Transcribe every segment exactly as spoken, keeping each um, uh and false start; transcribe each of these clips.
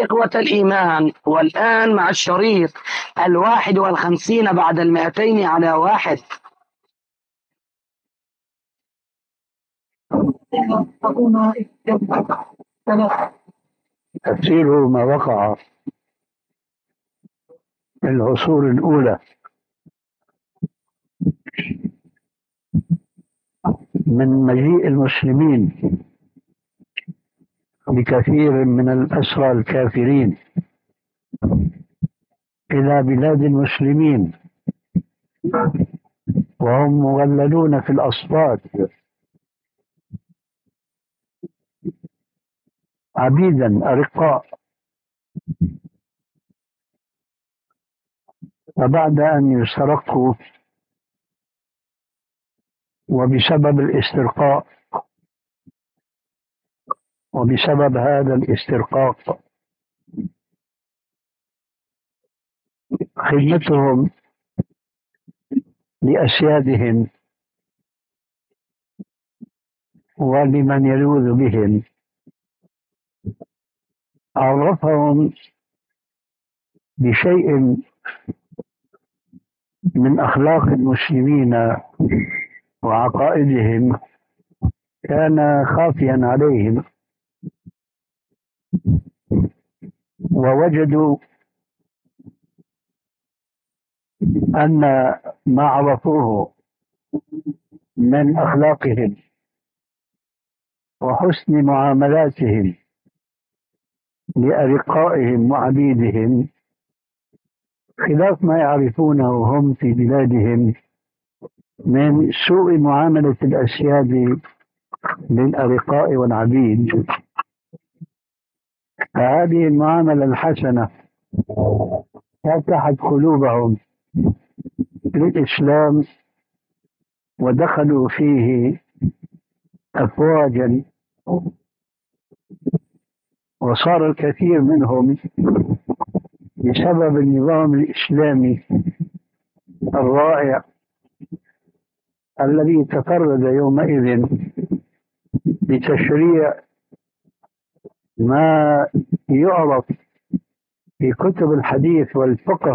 إخوة الإيمان، والآن مع الشريط الواحد والخمسين بعد المائتين على واحد. تفسير ما وقع في العصور الأولى من مجيء المسلمين بكثير من الأسرى الكافرين إلى بلاد المسلمين، وهم مغللون في الأصفاد عبيدا أرقاء. وبعد أن يسترقوا وبسبب الاسترقاء وبسبب هذا الاسترقاق خدمتهم لأسيادهم ولمن يلوذ بهم عرفهم بشيء من أخلاق المسلمين وعقائدهم كان خافيا عليهم، ووجدوا أن ما عرفوه من أخلاقهم وحسن معاملاتهم لأرقائهم وعبيدهم خلاف ما يعرفونه هم في بلادهم من سوء معاملة الأسياد للأرقاء والعبيد. فهذه المعاملة الحسنة فتحت قلوبهم للإسلام ودخلوا فيه أفواجا، وصار الكثير منهم بسبب النظام الإسلامي الرائع الذي تفرد يومئذ بتشريع ما يعرف في كتب الحديث والفقه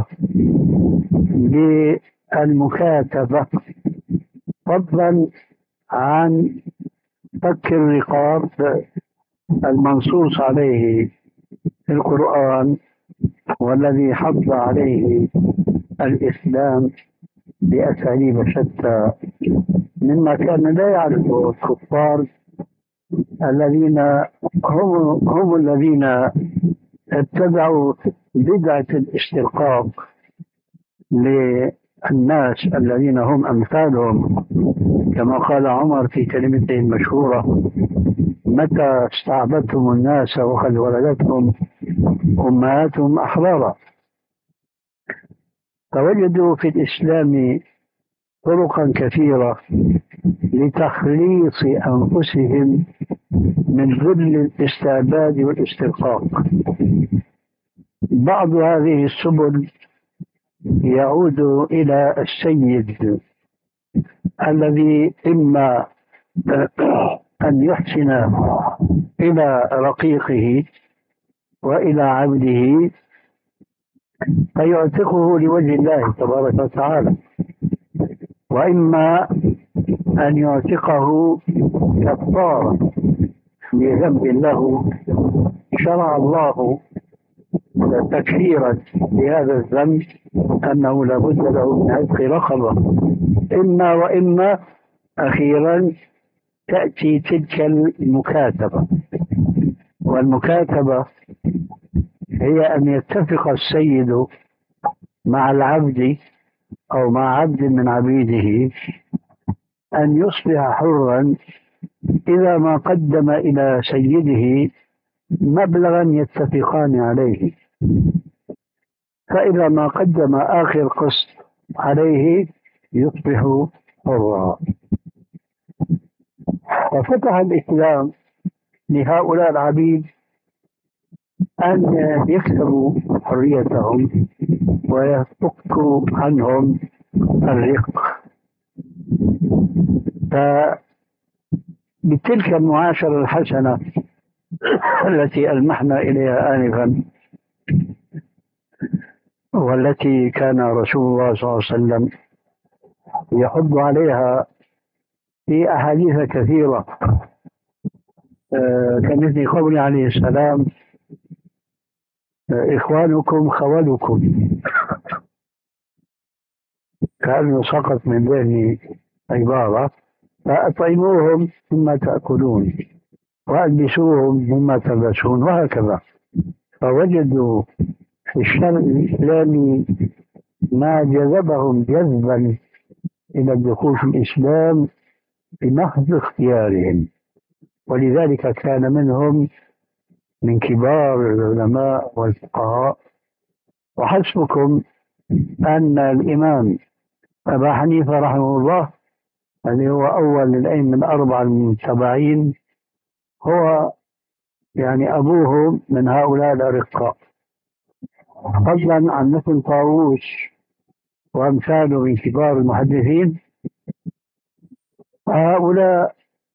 بالمكاتبة، فضلا عن فك الرقاب المنصوص عليه في القرآن والذي حض عليه الإسلام بأساليب شتى، مما كان لا يعرفه الكفار الذين هم, هم الذين اتبعوا بدعة الاسترقاق للناس الذين هم أمثالهم، كما قال عمر في كلمته المشهورة: متى استعبدتم الناس وقد ولدتهم أمهاتهم أحرارا. فوجدوا في الإسلام طرقا كثيرة لتخليص أنفسهم من ذل الاستعباد والاسترقاق. بعض هذه السبل يعود إلى السيد الذي إما أن يحسن إلى رقيقه وإلى عبده فيعتقه لوجه الله تبارك وتعالى، وإما أن يعتقه كفارة لذنب له شرع الله تكفيرا لهذا الذنب أنه لا بد له من عتق رقبة. إما وإما أخيرا تأتي تلك المكاتبة، والمكاتبة هي أن يتفق السيد مع العبد أو مع عبد من عبيده أن يصبح حرا إذا ما قدم إلى سيده مبلغا يتفقان عليه، فإذا ما قدم آخر قسط عليه يصبح حرا. وفتح الإسلام لهؤلاء العبيد أن يكسبوا حريتهم ويفكوا عنهم الرق. فبتلك المعاشرة الحسنة التي ألمحنا إليها آنفا والتي كان رسول الله صلى الله عليه وسلم يحض عليها في أحاديث كثيرة، آه، كمثل قوله عليه السلام: آه، إخوانكم خولكم. كأنه سقط من ذهني عبارة: فأطعموهم مما تأكلون وألبسوهم مما تلبسون، وهكذا. فوجدوا في الشرع الإسلامي ما جذبهم جذبا إلى الدخول في الإسلام بمحض اختيارهم، ولذلك كان منهم من كبار العلماء والفقهاء. وحسبكم أن الإمام أبا حنيفة رحمه الله، الذي هو أول الأئمة الأربعة المتبعين، هو يعني أبوه من هؤلاء الأرقاء، فضلا عن مثل طاووس وأمثاله من كبار المحدثين. هؤلاء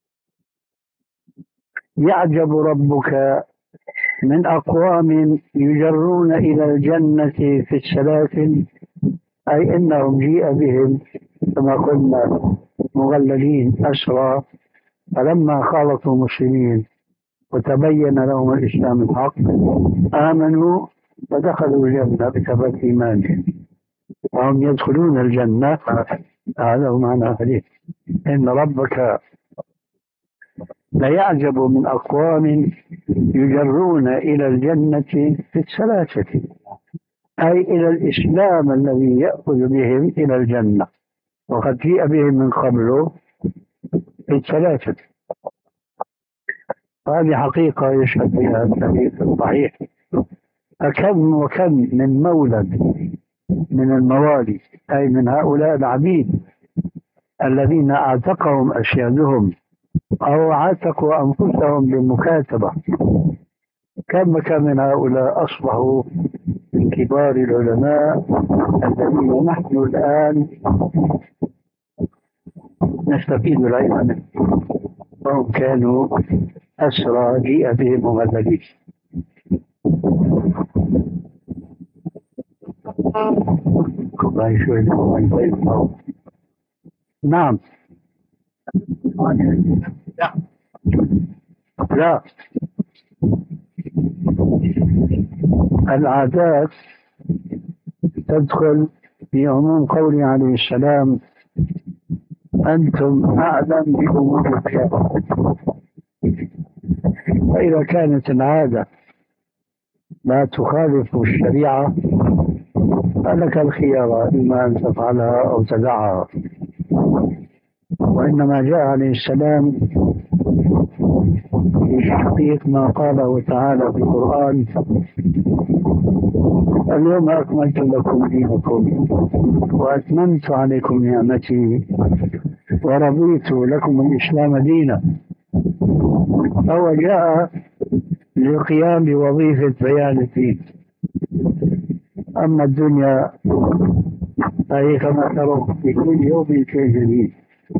يعجب ربك من أقوام يجرون إلى الجنة في السلاسل، أي إنهم جيء بهم كما قلنا مغللين أسرى، فلما خالطوا المسلمين وتبين لهم الإسلام الحق آمنوا ودخلوا الجنة بسبب إيمانهم، وهم يدخلون الجنة. هذا هو معنى الحديث: إن ربك ليعجب من أقوام يجرون إلى الجنة في السلاسل، أي إلى الإسلام الذي يأخذ بهم إلى الجنة، وقد جيء بهم من قبله في السلاسل. هذه حقيقة يشهد بها الحديث الصحيح. فكم وكم من مولد من الموالي، أي من هؤلاء العبيد الذين أعتقهم أسيادهم أو عاتقوا أنفسهم بالمكاتبة، كم كم من هؤلاء أصبحوا من كبار العلماء الذين نحن الآن نستفيد العلم منه، وهم كانوا أسرى جيء بهم مغللين. نعم. لا، العادات تدخل في عموم قوله عليه السلام: أنتم أعلم بأمور الخير. فإذا كانت العادة لا تخالف الشريعة فلك الخيار، إما أن تفعلها أو تدعها. وإنما جاء عليه السلام في تحقيق ما قاله تعالى في القرآن: اليوم أكملت لكم دينكم وأتممت عليكم نعمتي ورضيت لكم الإسلام دينا. فهو جاء للقيام بوظيفة بيان الدين. أما الدنيا فهي كما ترون في كل يوم شيء جديد.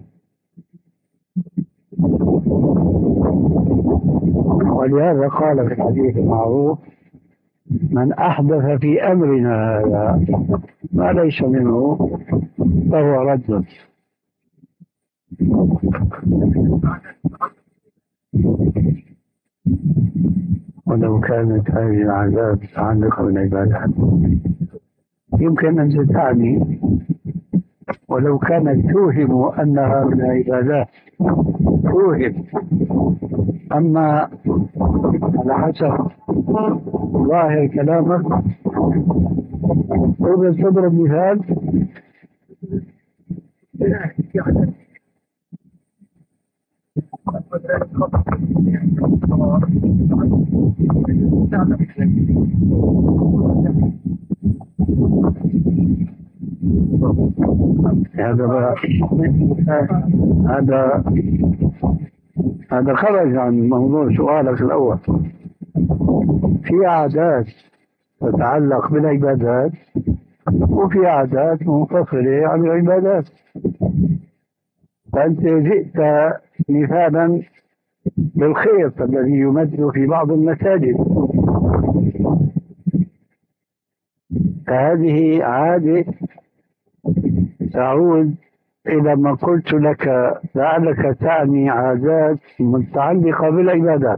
ولهذا قال في الحديث المعروف: من أحدث في أمرنا هذا ما ليس منه فهو رد. ولو كانت هذه العادات متعلقة بالعبادات يمكن أن تعني، ولو كانت توهم أنها من العبادات توهم. أما على حسب ظاهر كلامك إذا تضرب مثال هذا هذا هذا خرج عن موضوع سؤالك الأول. في عادات تتعلق بالعبادات وفي عادات منفصلة عن العبادات. فأنت جئت مثالا بالخيط الذي يمد في بعض المساجد، فهذه عادة تعود إلى ما قلت لك، لعلك تعني عادات متعلقة بالعبادات،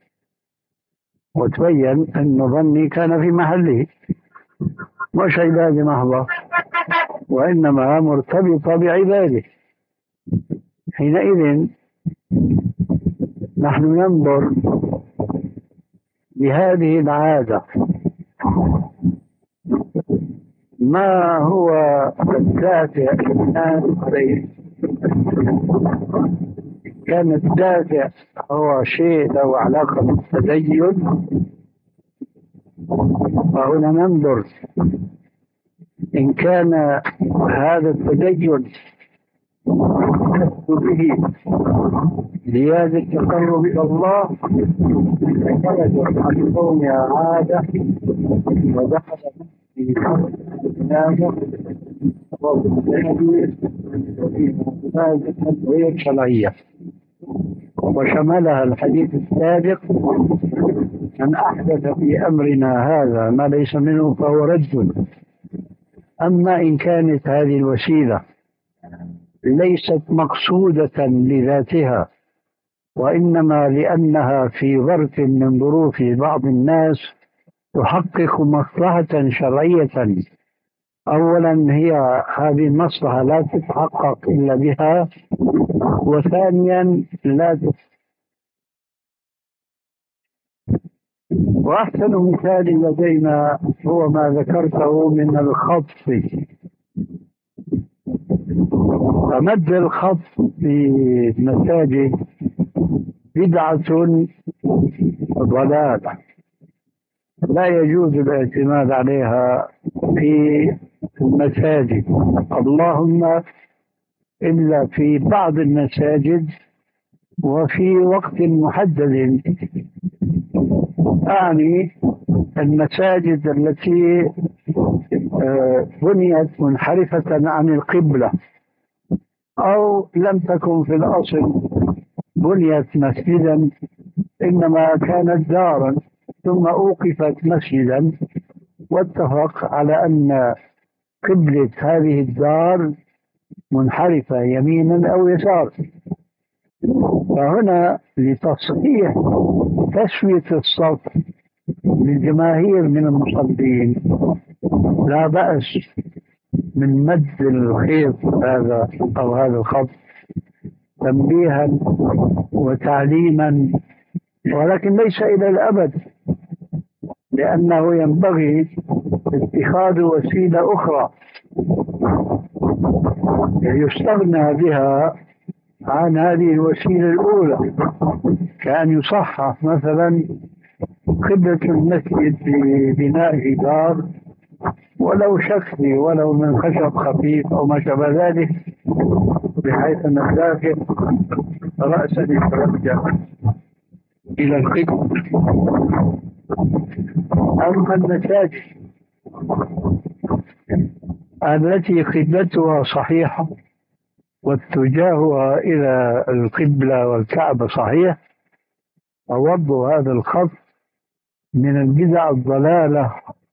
وتبين أن ظني كان في محله، مش عبادة محضة وإنما مرتبطة بعباده. حينئذ نحن ننظر بهذه العادة ما هو الدافع الآن عليه. كان الدافع هو شيء له علاقة بالتدين، فهنا ننظر إن كان هذا التدين به زيادة التقرب إلى الله خرج عن كونها عادة ودخل في نامه غير شرعية، وشملها الحديث السابق: من أحدث في أمرنا هذا ما ليس منه فهو رد. أما إن كانت هذه الوسيلة ليست مقصودة لذاتها، وإنما لأنها في ظرف من ظروف بعض الناس تحقق مصلحة شرعية، أولا هي هذه المصلحة لا تتحقق إلا بها، وثانيا لا تتحقق. وأحسن مثال لدينا هو ما ذكرته من الخطف. فمد الخطف في المساجد بدعة ضلالة لا يجوز الاعتماد عليها في المساجد، اللهم إلا في بعض المساجد وفي وقت محدد. أعني المساجد التي بنيت منحرفة عن القبلة، أو لم تكن في الأصل بنيت مسجدا إنما كانت دارا ثم أوقفت مسجدا، واتفق على أن قبلة هذه الدار منحرفة يمينا أو يسارا. فهنا لتصحيح تسوية الصف للجماهير من المصلين لا بأس من مد الخيط هذا أو هذا الخط تنبيها وتعليما، ولكن ليس إلى الأبد، لأنه ينبغي اتخاذ وسيلة أخرى يستغنى بها عن هذه الوسيلة الأولى، كأن يصحح مثلا قبلة المسجد ببناء دار ولو شكلي ولو من خشب خفيف أو ما شابه ذلك، بحيث أن الداخل رأسا يتوجه إلى القبلة. أما المساجد التي قبلتها صحيحة واتجاهها إلى القبلة والكعبة صحيح، فوضع هذا الخط من البدع الضلالة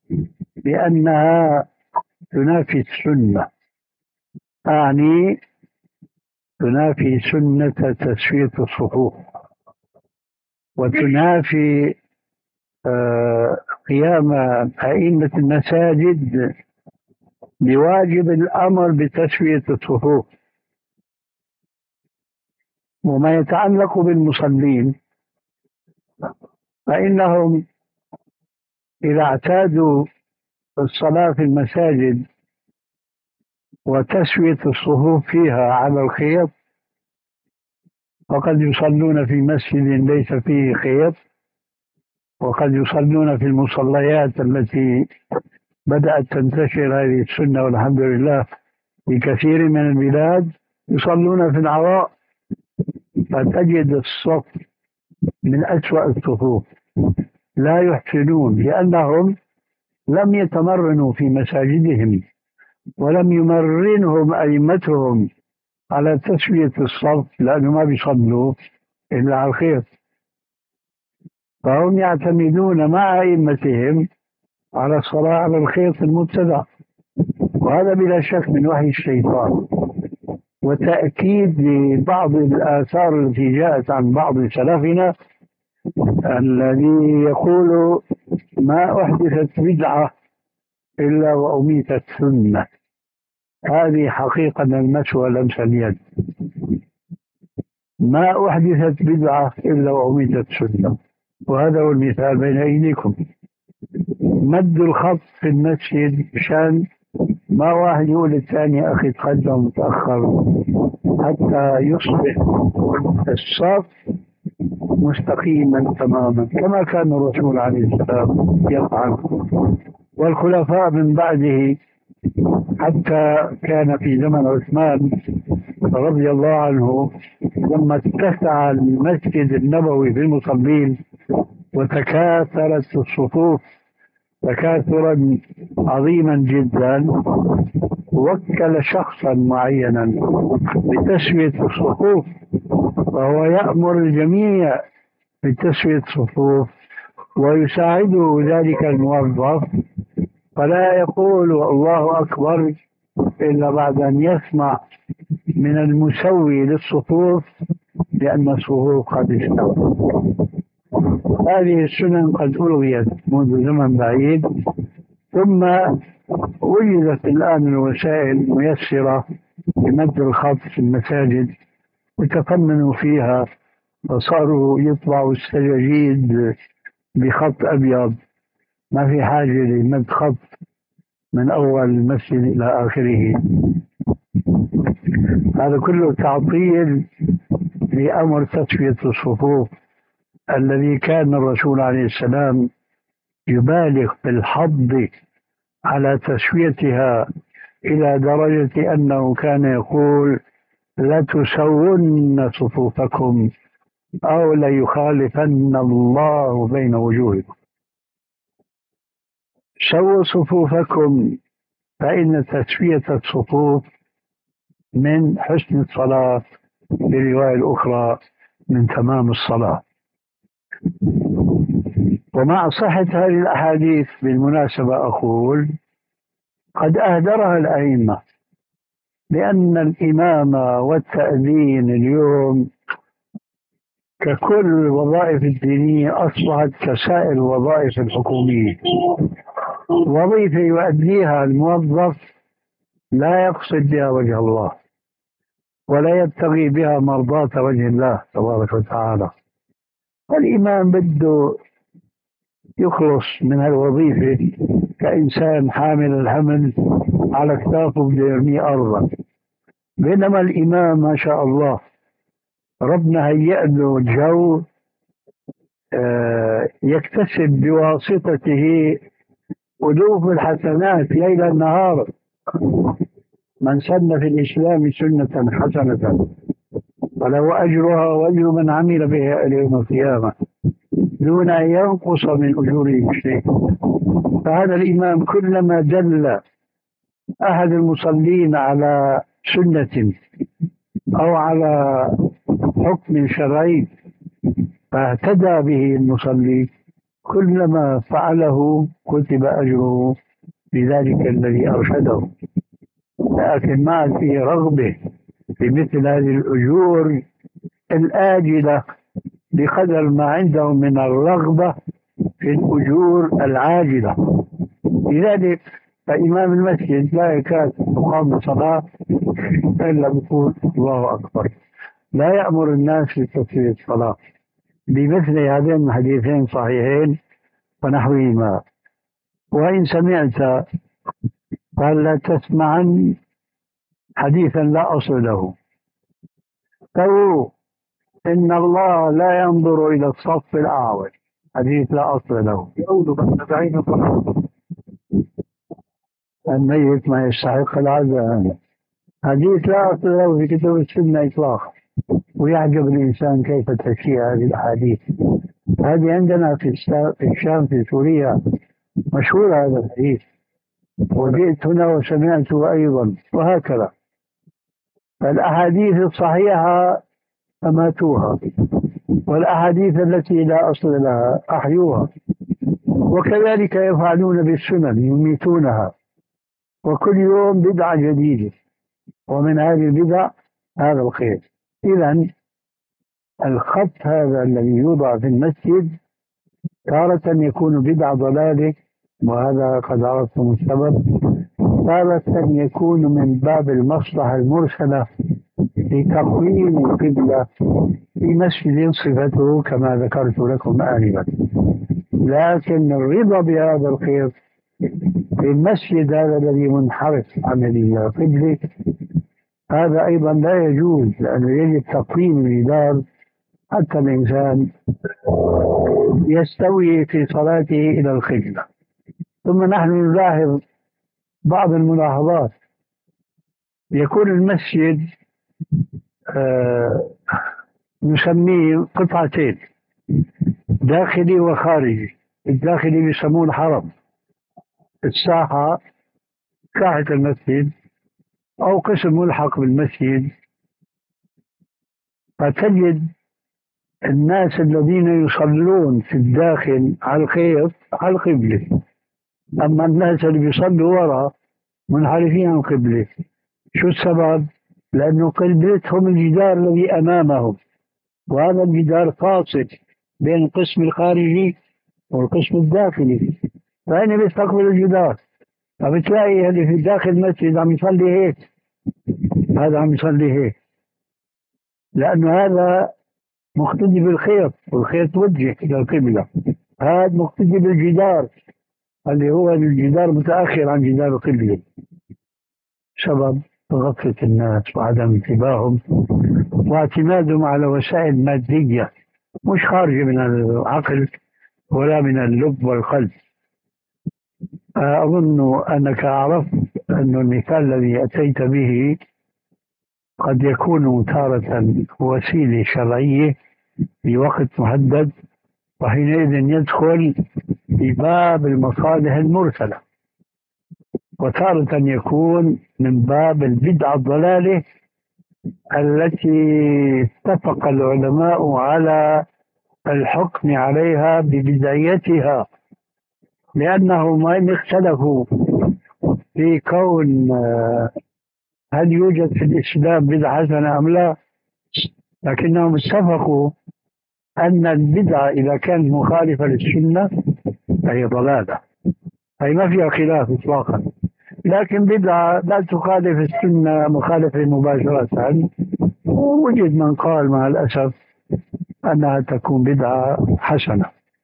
لأنها تنافي السنة، أعني تنافي سنة تسوية الصفوف، وتنافي آه قيام أئمة المساجد بواجب الأمر بتسوية الصفوف. وما يتعلق بالمصلين فإنهم إذا اعتادوا الصلاة في المساجد وتسوية الصفوف فيها على الخيط، وقد يصلون في مسجد ليس فيه خيط، وقد يصلون في المصليات التي بدأت تنتشر هذه السنة والحمد لله في كثير من البلاد، يصلون في العراء، فتجد الصف من أسوأ الصفوف لا يحسنون، لأنهم لم يتمرنوا في مساجدهم ولم يمرنهم أئمتهم على تسوية الصف، لأنه ما بيصلوا إلا على الخير، فهم يعتمدون مع أئمتهم على الصلاة على الخيط المبتدع، وهذا بلا شك من وحي الشيطان، وتأكيد لبعض الآثار التي جاءت عن بعض سلفنا الذي يقول ما أحدثت بدعة إلا وأميتت سنة. هذه حقيقة المس ولمس اليد، ما أحدثت بدعة إلا وأميتت سنة. وهذا هو المثال بين أيديكم، مد الخط في المسجد مشان ما واحد يقول للثاني أخي تقدم متأخر، حتى يصبح الصف مستقيما تماما كما كان الرسول عليه السلام يفعل، والخلفاء من بعده، حتى كان في زمن عثمان رضي الله عنه لما اتسع المسجد النبوي بالمصلين وتكاثرت الصفوف تكاثرا عظيما جدا، وكل شخصا معينا بتسوية الصفوف، وهو يأمر الجميع بتسوية الصفوف ويساعده ذلك الموظف، فلا يقول الله أكبر إلا بعد أن يسمع من المسوي للصفوف لأن الصفوف قد استوت. هذه السنن قد ألغيت منذ زمن بعيد، ثم وجدت الآن الوسائل الميسرة لمد الخط في المساجد، وتفننوا فيها وصاروا يطبعوا السجاجيد بخط أبيض، ما في حاجة لمد خط من أول المسجد إلى آخره. هذا كله تعطيل لأمر تسوية الصفوف الذي كان الرسول عليه السلام يبالغ بالحض على تسويتها إلى درجة أنه كان يقول لا تسون صفوفكم أو ليخالفن الله بين وجوهكم. سووا صفوفكم، فإن تسوية الصفوف من حسن الصلاة، بالرواية الأخرى من تمام الصلاة. ومع صحة هذه الأحاديث بالمناسبة أقول قد أهدرها الأئمة، لأن الإمامة والتأذين اليوم ككل الوظائف الدينية أصبحت كسائر الوظائف الحكومية، وظيفة يؤديها الموظف لا يقصد بها وجه الله ولا يبتغي بها مرضاة وجه الله تبارك وتعالى. الإمام بده يخلص من الوظيفة كإنسان حامل الحمل على كتافه بده يرميه أرضا، بينما الإمام ما شاء الله ربنا هيأ له جو يكتسب بواسطته ألوف الحسنات ليلا نهارا. من سن في الإسلام سنة حسنة فله أجرها وأجر من عمل بها إلى يوم القيامة دون أن ينقص من أجورهم شيء. فهذا الإمام كلما دل أحد المصلين على سنة أو على حكم شرعي فاهتدى به المصلي، كلما فعله كتب أجره بذلك الذي أرشده. لكن ما في رغبة في مثل هذه الأجور الآجلة بقدر ما عندهم من الرغبة في الأجور العاجلة. لذلك فإمام المسجد لا يكاد يقام الصلاة إلا بيقول الله أكبر، لا يأمر الناس بتسوية الصلاة بمثل هذين الحديثين صحيحين ونحوهما. وإن سمعت قال لا تسمعن حديثا لا أصل له، قالوا إن الله لا ينظر إلى الصف الأعوج، حديث لا أصل له، يقول بعين الصلاة الميت ما يستحق العزاء، حديث لا أصل له في كتب السنة إطلاقا. ويعجب الإنسان كيف تشيع هذه الأحاديث. هذه عندنا في الشام في سوريا مشهور هذا الحديث، وجئت هنا وسمعته أيضا، وهكذا. فالأحاديث الصحيحة أماتوها، والأحاديث التي لا أصل لها أحيوها. وكذلك يفعلون بالسنن يميتونها، وكل يوم بدعة جديدة، ومن هذه البدع هذا الخير. إذن الخط هذا الذي يوضع في المسجد تارة يكون بدعة ضلالة، وهذا قد عرفتم السبب. تارة يكون من باب المصلحة المرسلة لتقويم القبلة في مسجد صفته كما ذكرت لكم آنفا. لكن الرضا بهذا الخير في المسجد هذا الذي منحرف عن القبلة هذا أيضا لا يجوز، لأنه يجب تقويم الجدار حتى الإنسان يستوي في صلاته إلى القبلة. ثم نحن نلاحظ بعض الملاحظات. يكون المسجد آه نسميه قطعتين، داخلي وخارجي. الداخلي بيسموه الحرم، الساحة ساحة المسجد أو قسم ملحق بالمسجد، فتجد الناس الذين يصلون في الداخل على الخيط على القبلة، أما الناس اللي بيصلوا وراء منحرفين عن القبلة. شو السبب؟ لأنه قبلتهم الجدار الذي أمامهم، وهذا الجدار فاصل بين القسم الخارجي والقسم الداخلي، فهنا بيستقبل الجدار. فبتلاقي اللي في داخل المسجد عم يصلي هيك، هذا عم يصلي هيك، لأنه هذا مقتدي بالخيط، والخيط وجه إلى القبلة. هذا مقتدي بالجدار اللي هو الجدار متأخر عن جدار القبلة. سبب غفلة الناس وعدم انتباههم واعتمادهم على وسائل مادية مش خارجة من العقل ولا من اللب والقلب. أظن أنك عرفت أن المثال الذي أتيت به قد يكون تارة وسيلة شرعية في وقت محدد، وحينئذ يدخل في باب المصالح المرسلة، وتارة يكون من باب البدعة الضلالة التي اتفق العلماء على الحكم عليها ببدعيتها، لأنهم إن اختلفوا في كون هل يوجد في الإسلام بدعة حسنة أم لا، لكنهم اتفقوا أن البدعة إذا كانت مخالفة للسنة فهي ضلالة، أي ما فيها خلاف إطلاقا. لكن بدعة لا تخالف السنة مخالفة مباشرة، ووجد من قال مع الأسف أنها تكون بدعة حسنة.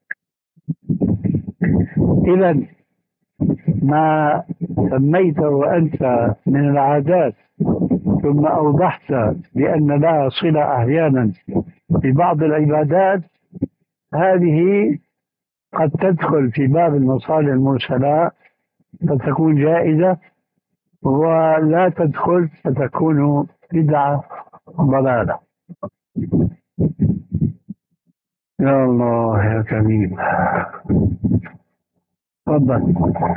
إذن ما سميته أنت من العادات ثم أوضحت بأن لها صلة أحيانا ببعض العبادات، هذه قد تدخل في باب المصالح المرسلة فتكون جائزة، ولا تدخل فتكون بدعة ضلالة. يا الله يا كريم، تفضل.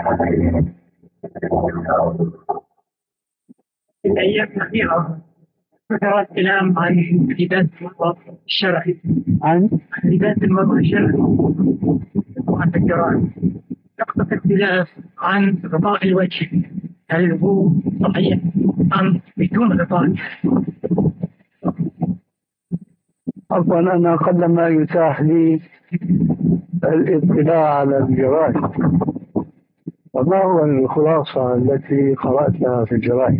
في الأيام الأخيرة فترات كلام عن لباس المرأة الشرعي، عن لباس المرأة الشرعي وعن الجرائم. نقطة اختلاف عن غطاء الوجه، هل هو صحيح أم بدون غطاء؟ عفوا أنا قلما يتاح لي الاطلاع على الجرائد، وما هو الخلاصة التي قرأتها في الجرائد؟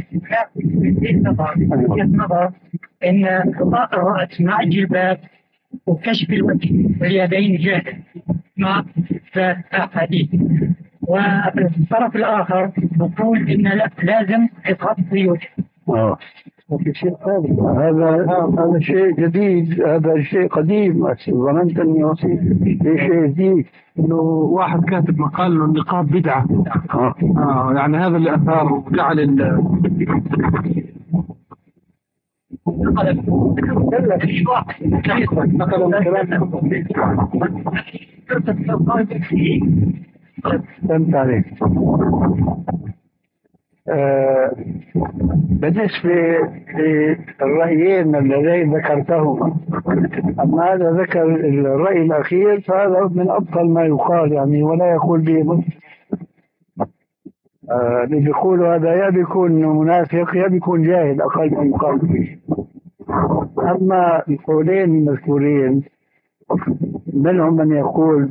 وجهة نظر أن غطاء الرأس مع الجلباب وكشف الوجه واليدين جائز مع الأحاديث، والطرف الآخر يقول إن لا لازم يتغطي الوجه. آه. وفي شيء ثالث، هذا هذا شيء جديد، هذا شيء قديم. ظننت انه في شيء جديد، انه واحد كاتب مقال انه النقاب بدعه. اه, آه يعني هذا اللي اثار وجعل ال فهمت عليك. آه بالنسبة للرأيين اللذين ذكرتهما، أما هذا ذكر الرأي الأخير فهذا من أبطل ما يقال يعني، ولا يقول به مسلم. آه اللي بيقولوا هذا يا بيكون منافق يا بيكون جاهل أقل من قلبه. أما القولين المذكورين منهم من يقول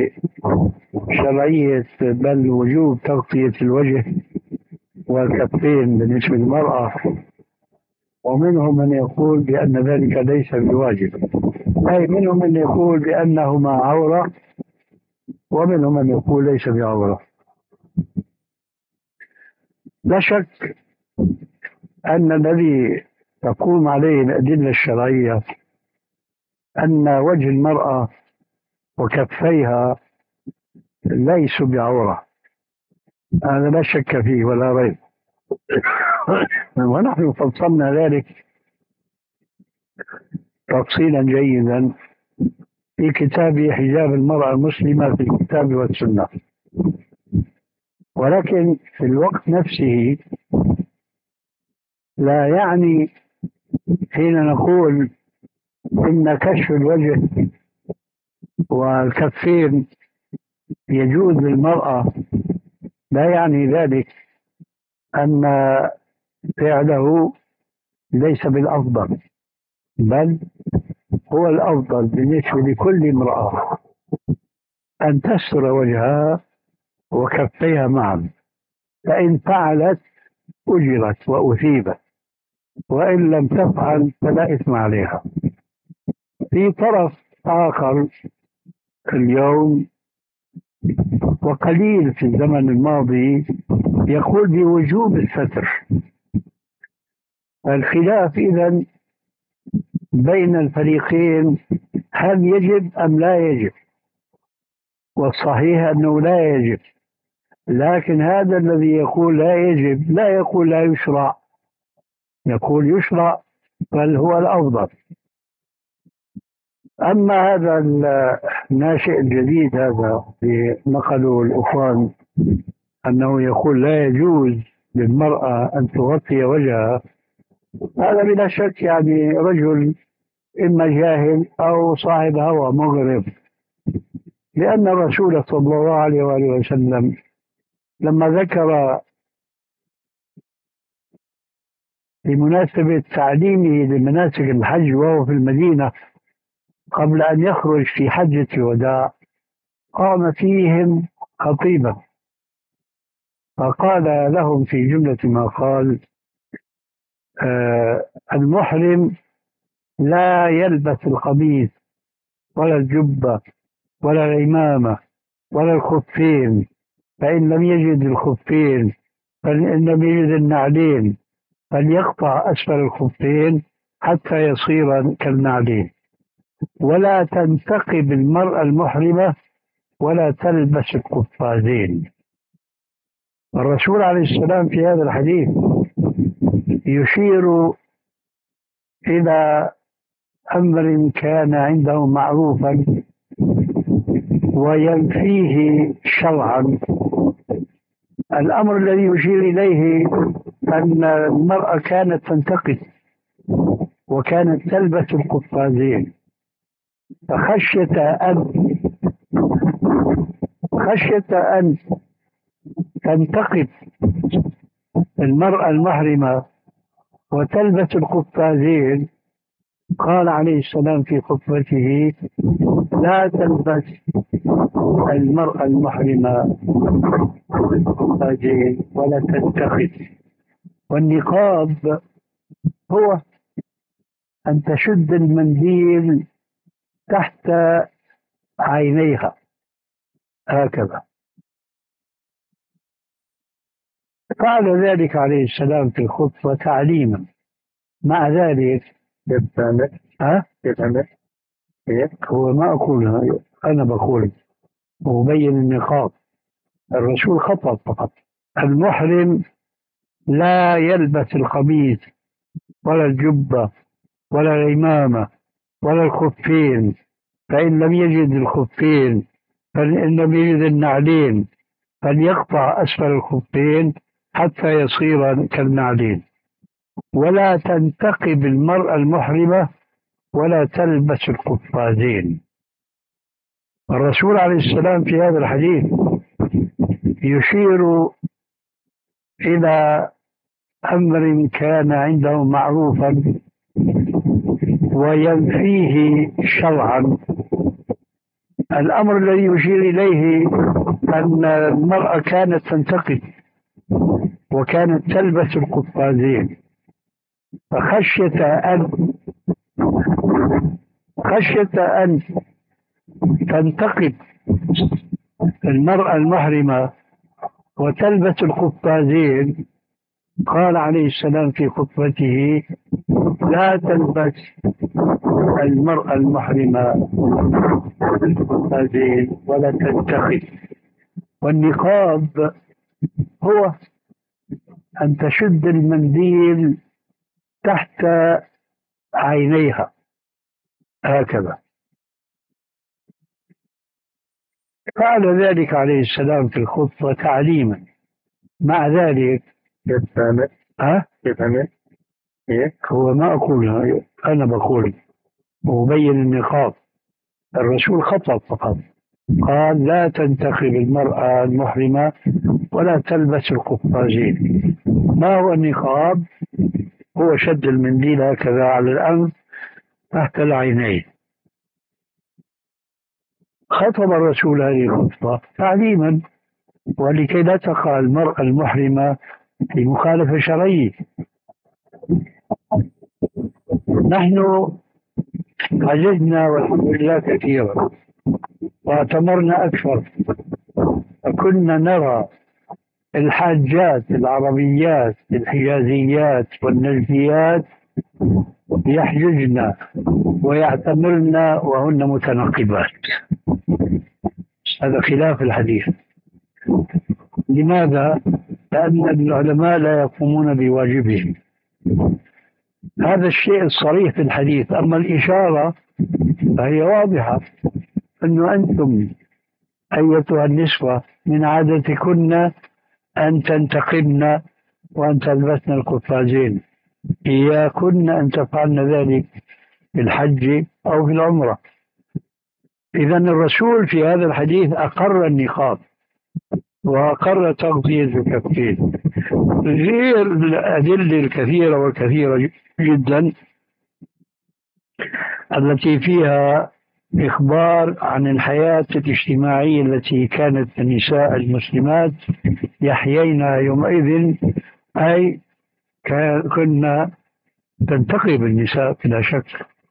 بشرعية بل وجوب تغطية الوجه والكفين بالنسبة للمرأة، ومنهم من يقول بأن ذلك ليس بواجب، أي منهم من يقول بأنهما عورة ومنهم من يقول ليس بعورة. لا شك أن الذي تقوم عليه الأدلة الشرعية أن وجه المرأة وكفيها ليسوا بعورة، هذا لا شك فيه ولا ريب. ونحن فصلنا ذلك تفصيلا جيدا في كتاب حجاب المرأة المسلمة في الكتاب والسنة. ولكن في الوقت نفسه لا يعني حين نقول إن كشف الوجه والكفين يجوز للمرأة لا يعني ذلك أن فعله ليس بالأفضل، بل هو الأفضل بالنسبة لكل امرأة أن تستر وجهها وكفيها معا، فإن فعلت أجرت وأثيبت، وإن لم تفعل فلا إثم عليها. في طرف آخر اليوم وقليل في الزمن الماضي يقول بوجوب الستر. الخلاف إذن بين الفريقين هل يجب أم لا يجب، والصحيح أنه لا يجب، لكن هذا الذي يقول لا يجب لا يقول لا يشرع، يقول يشرع بل هو الأفضل. أما هذا الناشئ الجديد هذا في نقله الأخوان أنه يقول لا يجوز للمرأة أن تغطي وجهها، هذا بلا شك يعني رجل إما جاهل أو صاحب هوى مغرب، لأن الرسول صلى الله عليه وآله وسلم لما ذكر بمناسبة تعليمه لمناسك الحج وهو في المدينة قبل أن يخرج في حجة الوداع قام فيهم خطيبا فقال لهم في جملة ما قال: آه المحرم لا يلبس القميص ولا الجبة ولا العمامة ولا الخفين، فإن لم يجد الخفين فإن لم يجد النعلين فليقطع أسفل الخفين حتى يصير كالنعلين، ولا تنتقب المرأة المحرمة ولا تلبس القفازين. الرسول عليه السلام في هذا الحديث يشير إلى أمر كان عنده معروفا وينفيه شرعا. الأمر الذي يشير إليه أن المرأة كانت تنتقد وكانت تلبس القفازين، فخشية أن خشية أن تنتقد المرأة المحرمة وتلبس القفازين قال عليه السلام في خطبته: لا تلبس المرأة المحرمة القفازين ولا تنتقد. والنقاب هو أن تشد المنديل تحت عينيها هكذا. فعل ذلك عليه السلام في الخطبة تعليما. مع ذلك ها هو ما أقول، أنا بقول وبين النقاب. الرسول خطب فقط: المحرم لا يلبس القميص ولا الجبة ولا العمامة ولا الخفين، فإن لم يجد الخفين فإن لم يجد النعلين فليقطع أسفل الخفين حتى يصير كالنعلين، ولا تنتقب المرأة المحرمة ولا تلبس القفازين. الرسول عليه السلام في هذا الحديث يشير إلى أمر كان عنده معروفا وينفيه شرعا. الأمر الذي يشير إليه أن المرأة كانت تنتقد وكانت تلبس القفازين، فخشية أن خشية أن تنتقد المرأة المحرمة وتلبس القفازين قال عليه السلام في خطبته: لا تلبس المرأة المحرمة القفازين ولا تنتقد. والنقاب هو أن تشد المنديل تحت عينيها هكذا. فعل ذلك عليه السلام في الخطبة تعليما. مع ذلك يفهم ها يفهم إيه هو ما أقول، أنا بقول وأبين النقاب. الرسول خطب فقط، قال: لا تنتخب المرأة المحرمة ولا تلبس القفازين. ما هو النقاب؟ هو شد المنديل هكذا على الأنف تحت العينين. خطب الرسول هذه الخطبة تعليما ولكي لا تقع المرأة المحرمة في مخالفة شرعية. نحن عجزنا والحمد لله كثيرا واعتمرنا أكثر، فكنا نرى الحاجات العربيات الحجازيات والنجديات يحججن ويعتمرن وهن متنقبات. هذا خلاف الحديث. لماذا؟ لأن العلماء لا يقومون بواجبهم. هذا الشيء الصريح في الحديث. أما الإشارة فهي واضحة، أنه أنتم أيتها النسوة من عادتكن أن تنتقبن وأن تلبسن القفازين، إياكن أن تفعلن ذلك في الحج أو في العمرة. إذن الرسول في هذا الحديث أقر النقاب وأقر تغطية الكفين، غير الأدلة الكثيرة والكثيرة جدا التي فيها إخبار عن الحياة الاجتماعية التي كانت النساء المسلمات يحيين يومئذ، أي كنا تنتقب النساء بلا شك.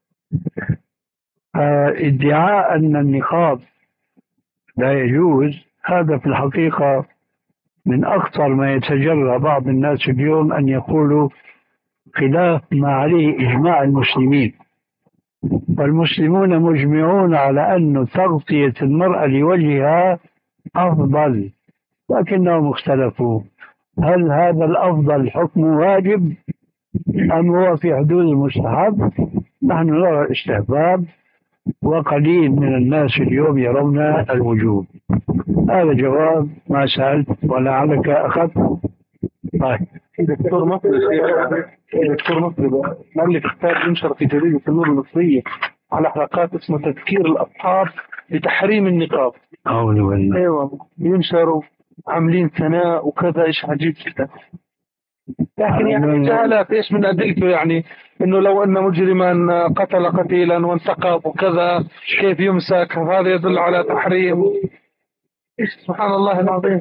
ادعاء أن النقاب لا يجوز هذا في الحقيقة من أخطر ما يتجرى بعض الناس اليوم أن يقولوا خلاف ما عليه إجماع المسلمين، والمسلمون مجمعون على أن تغطية المرأة لوجهها أفضل، لكنهم اختلفوا هل هذا الأفضل حكم واجب أم هو في حدود المستحب. نحن نرى الاستحباب وقليل من الناس اليوم يرون الوجوب. هذا جواب ما سألت ولعلك أخذت. طيب دكتور مصري دكتور مصري مؤلف كتاب ينشر في جريدة النور المصرية على حلقات اسمه تذكير الأصحاب بتحريم النقاب. أولي والله. أيوة ينشروا عاملين ثناء وكذا، إيش عجيب جدا. لكن يعني جهالات إيش من أدلته، يعني إنه لو أن مجرما قتل قتيلا وانتقب وكذا كيف يمسك، هذا يدل على تحريم. سبحان الله العظيم.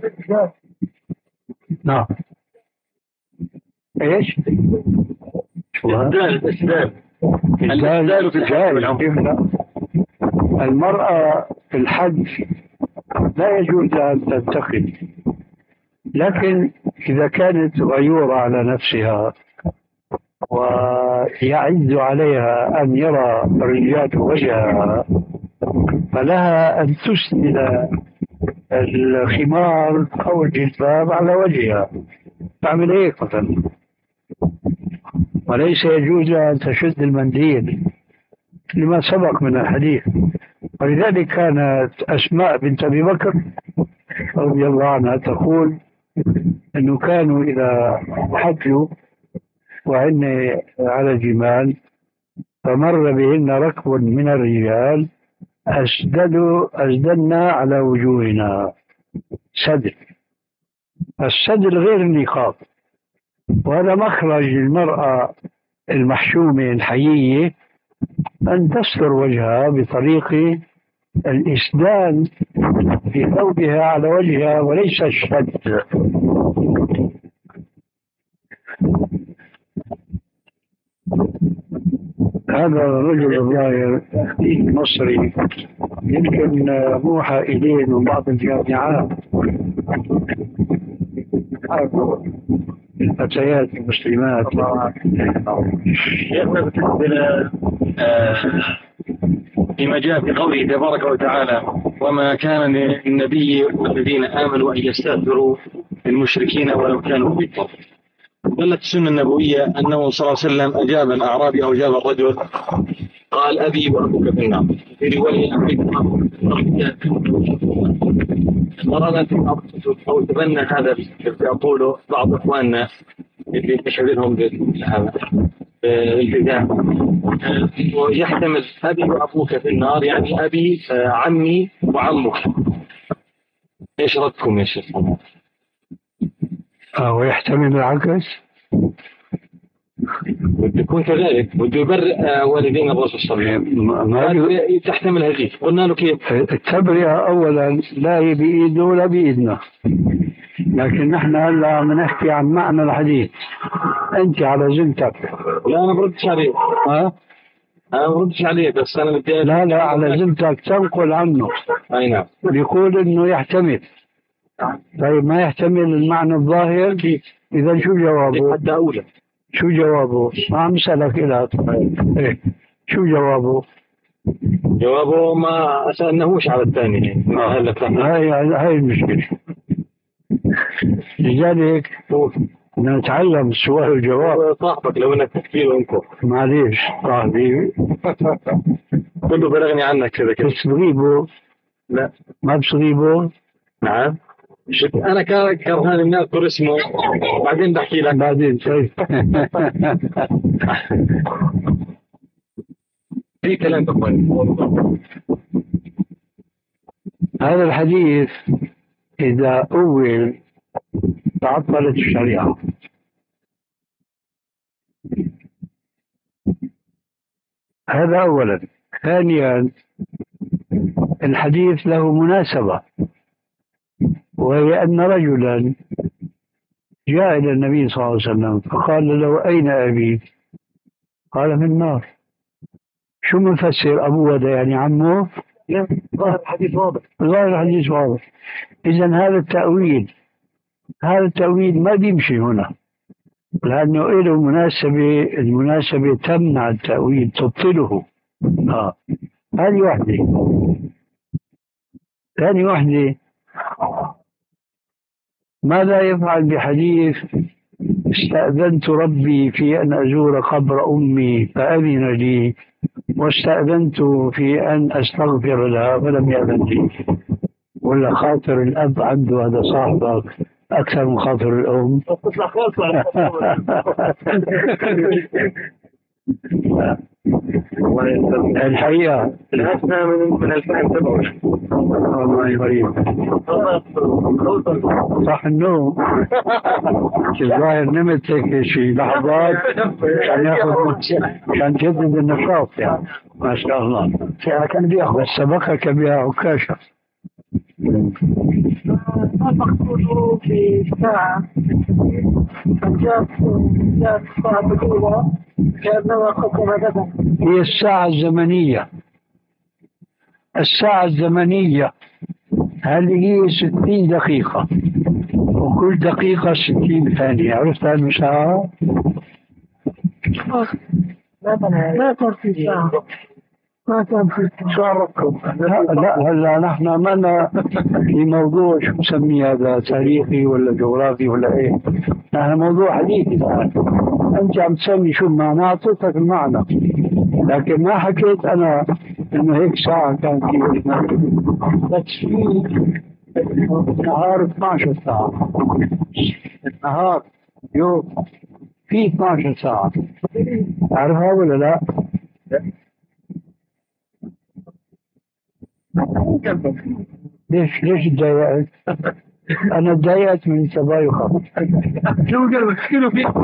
نعم. ايش؟ الإسدال الإسدال الإسدال في الحج. المرأة في الحج لا يجوز أن تنتقد، لكن إذا كانت غيورة على نفسها ويعز عليها أن يرى الرجال وجهها فلها أن تسدل الخمار أو الجلباب على وجهها، تعمل هيك مثلا، وليس يجوز أن تشد المنديل لما سبق من الحديث. ولذلك كانت أسماء بنت أبي بكر رضي الله عنها تقول: أنه كانوا إذا حجوا وهن على جمال فمر بهن ركب من الرجال أسدلوا أسدلنا على وجوهنا سدل. السدل غير النقاب، وهذا مخرج المرأة المحشومة الحيية أن تستر وجهها بطريق الإسدال في ثوبها على وجهها وليس الشد. هذا الرجل الظاهر مصري يمكن موحى إليه من بعض الجامعات الفتيات المسلمات. فيما جاء في قوله تبارك وتعالى وما كان للنبي والذين آمنوا أن يستغفروا للمشركين ولو كانوا أولي القربى. دلت السنة النبوية أنه صلى الله عليه وسلم أجاب الأعرابي أو أجاب الرجل قال أبي وأبوك في النار. في رواية أبي المرأة أو تبنى هذا يقوله بعض إخواننا اللي يشعرهم بالالتزام ويحتمل أبي وأبوك في النار، يعني أبي عمي وعمك. إيش ردكم يا شيخ؟ أو يحتمل العكس، بده يكون كذلك، بده يبرئ والدين الرسول صلى الله عليه وسلم. تحتمل هذه. قلنا له كيف؟ التبرئة أولا لا هي بإيده ولا بإيدنا، لكن نحن هلا بنحكي عن معنى الحديث. أنت على زوجتك. لا أنا بردش عليه. ها؟ أنا بردش عليه بس أنا بدي. لا لا على زوجتك تنقل عنه. أي نعم. بيقول إنه يحتمل. طيب ما يحتمل المعنى الظاهر؟ إذا شو جوابه؟ حتى أولى. شو جوابه؟ ما عم سألك إلها. إيه شو جوابه؟ جوابه ما سألناهوش على الثاني. آه. هاي هاي المشكلة. لذلك نتعلم السؤال والجواب. صاحبك لو انك تحكي له انكم معليش صاحبي كله بلغني عنك كذا كذا. بتصغيبه؟ لا ما بتصغيبه؟ نعم انا كرهان اني اذكر اسمه بعدين بحكي لك. بعدين طيب. في كلام اخواني. هذا الحديث إذا أول تعطلت الشريعة. هذا أولا. ثانيا الحديث له مناسبة، وهي أن رجلا جاء إلى النبي صلى الله عليه وسلم فقال له أين أبي؟ قال في النار. شو منفسر أبوه ده يعني عمه؟ لا ظاهر الحديث واضح. ظاهر الحديث واضح. إذن هذا التأويل هذا التأويل ما بيمشي هنا، لأنه له مناسبة، المناسبة تمنع التأويل تبطله. آه. هذه واحدة. ثاني واحدة ماذا يفعل بحديث استأذنت ربي في أن أزور قبر أمي فأذن لي، واستأذنت في أن أستغفر لها فلم يأذن لي؟ ولا خاطر الأب عنده هذا صاحبك أكثر من خاطر الأم؟ الحقيقة الأسنى من من الفهم تبعه. والله غريب. صح النوم. الظاهر نمت هيك شي لحظات عشان ياخذ عشان تجدد النشاط يعني. ما شاء الله. كان بياخذ بس سبقك بها عكاشة. المقصود في الساعة جاءت جاءت الساعة الأولى كأنما قسم غدا. هي الساعة الزمنية. الساعة الزمنية هذه هي ستين دقيقة، وكل دقيقة ستين ثانية. عرفت هذه الساعة؟ ما كان في ساعة. ما كان في شعركم. لا لا هلا نحن عملنا في موضوع شو نسميه هذا، تاريخي ولا جغرافي ولا ايه؟ نحن موضوع حديثي الآن. انت عم تسمي شو المعنى، اعطيتك المعنى، لكن ما حكيت انا انه هيك ساعة كان في. بس في النهار اثنا عشر ساعة، النهار يوم في اثنا عشر ساعة، تعرفها ولا لا؟ ليش ليش تضايقت؟ أنا تضايقت من تضايقك. شو قلبك احكي له فيه.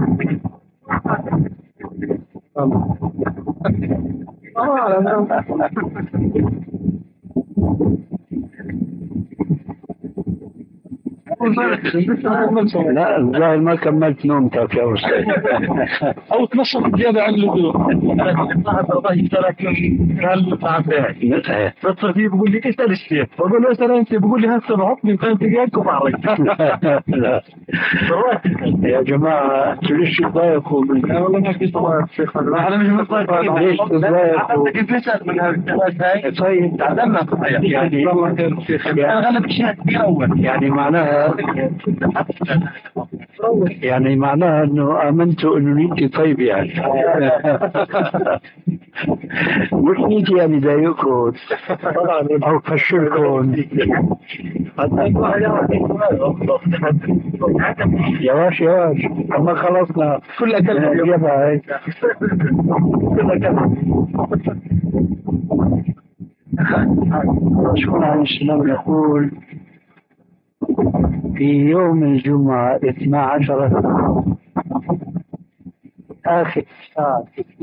لا الظاهر ما كملت نومتك يا أستاذ. او تنشط زياده عن اللزوم. صاحب الله يشترك قال تعبان بتصل فيه بقول لي اسال الشيخ، بقول له اسال انت، بقول لي هسه بحطني فهمت جايك وبعرف. لا يا جماعة انتوا ليش تضايقوا من؟ لا والله ما في صلاة شيخ، انا مش متضايق. ليش تضايقوا؟ كيف نسال من هالكلمات هاي؟ طيب تعلمنا يعني والله خير شيخ، انا غلب الشهاده في اول يعني معناها يعني معناها انه امنتوا انه نيتي طيب يعني. مش نيتي يعني ضايقكم او فشلكم. يواش يواش اما خلصنا كلها كلمه يبقى هيك كلها كلمه. الرسول عليه السلام يقول في يوم الجمعة اثنا عشر آخر ساعة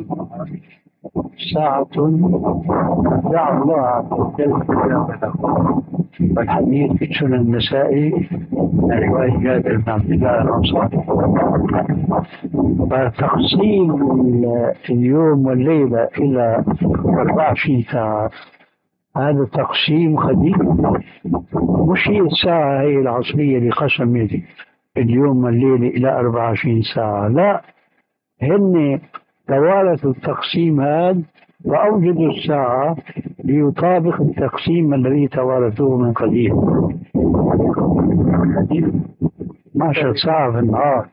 ساعة دعا الله عز وجل والحديث في سنن النسائي من رواية جابر بن عبد الله الأنصاري. فتقسيم اليوم والليلة إلى أربع وعشرين ساعة هذا تقسيم قديم، مش هي الساعة هي العصرية اللي قسمت اليوم والليلة إلى أربع وعشرين ساعة، لا، هن توارثوا التقسيم هذا وأوجدوا الساعة ليطابق التقسيم الذي توارثوه من قديم. اثنا عشر ساعة في النهار.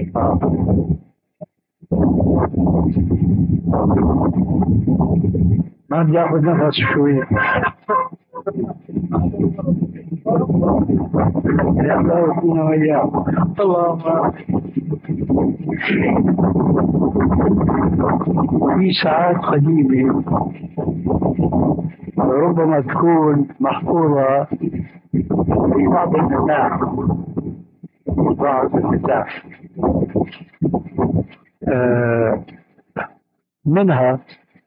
ما بدي اخذ نفس شوي. يا الله فينا وياك. الله في ساعات قديمة ربما تكون محفوظة في بعض المتاح بعض المتاح آه منها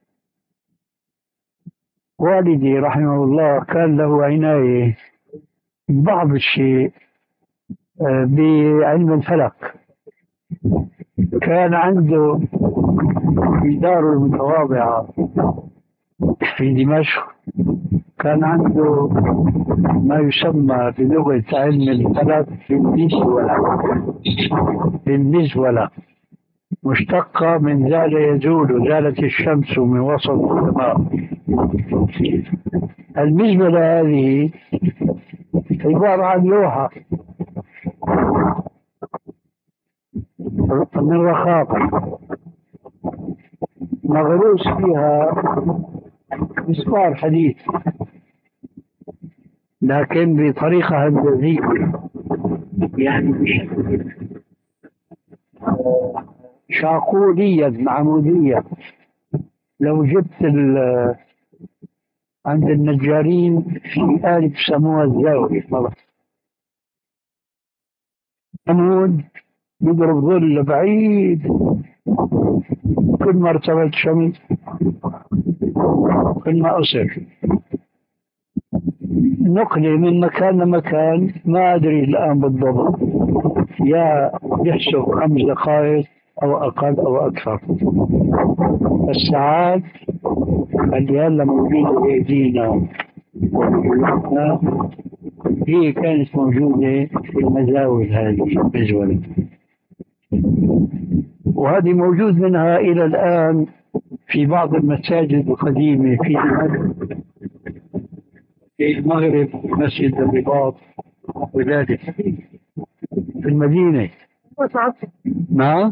والدي رحمه الله كان له عناية بعض الشيء آه بعلم الفلك. كان عنده في داره المتواضعة في دمشق كان عنده ما يسمى بلغة علم الفلك بالنزولة بالنزولة مشتقة من زال يزول، زالت الشمس من وسط السماء. المزولة هذه عبارة عن لوحة من رخاقة مغروس فيها مسمار حديد لكن بطريقة هندسية، يعني شاقولية عمودية. لو جبت عند النجارين في آلة بسموها الزاوية عمود يضرب ظل بعيد، كل ما ارتفعت الشمس كل ما أصر نقلة من مكان لمكان. ما أدري الآن بالضبط، يا يحسب خمس دقائق أو أقل أو أكثر. الساعات اللي هلا موجودة بأيدينا هي كانت موجودة في المزاول هذه المزولة، وهذه موجود منها إلى الآن في بعض المساجد القديمة في في المغرب، مسجد الرباط وذلك في المدينة. نعم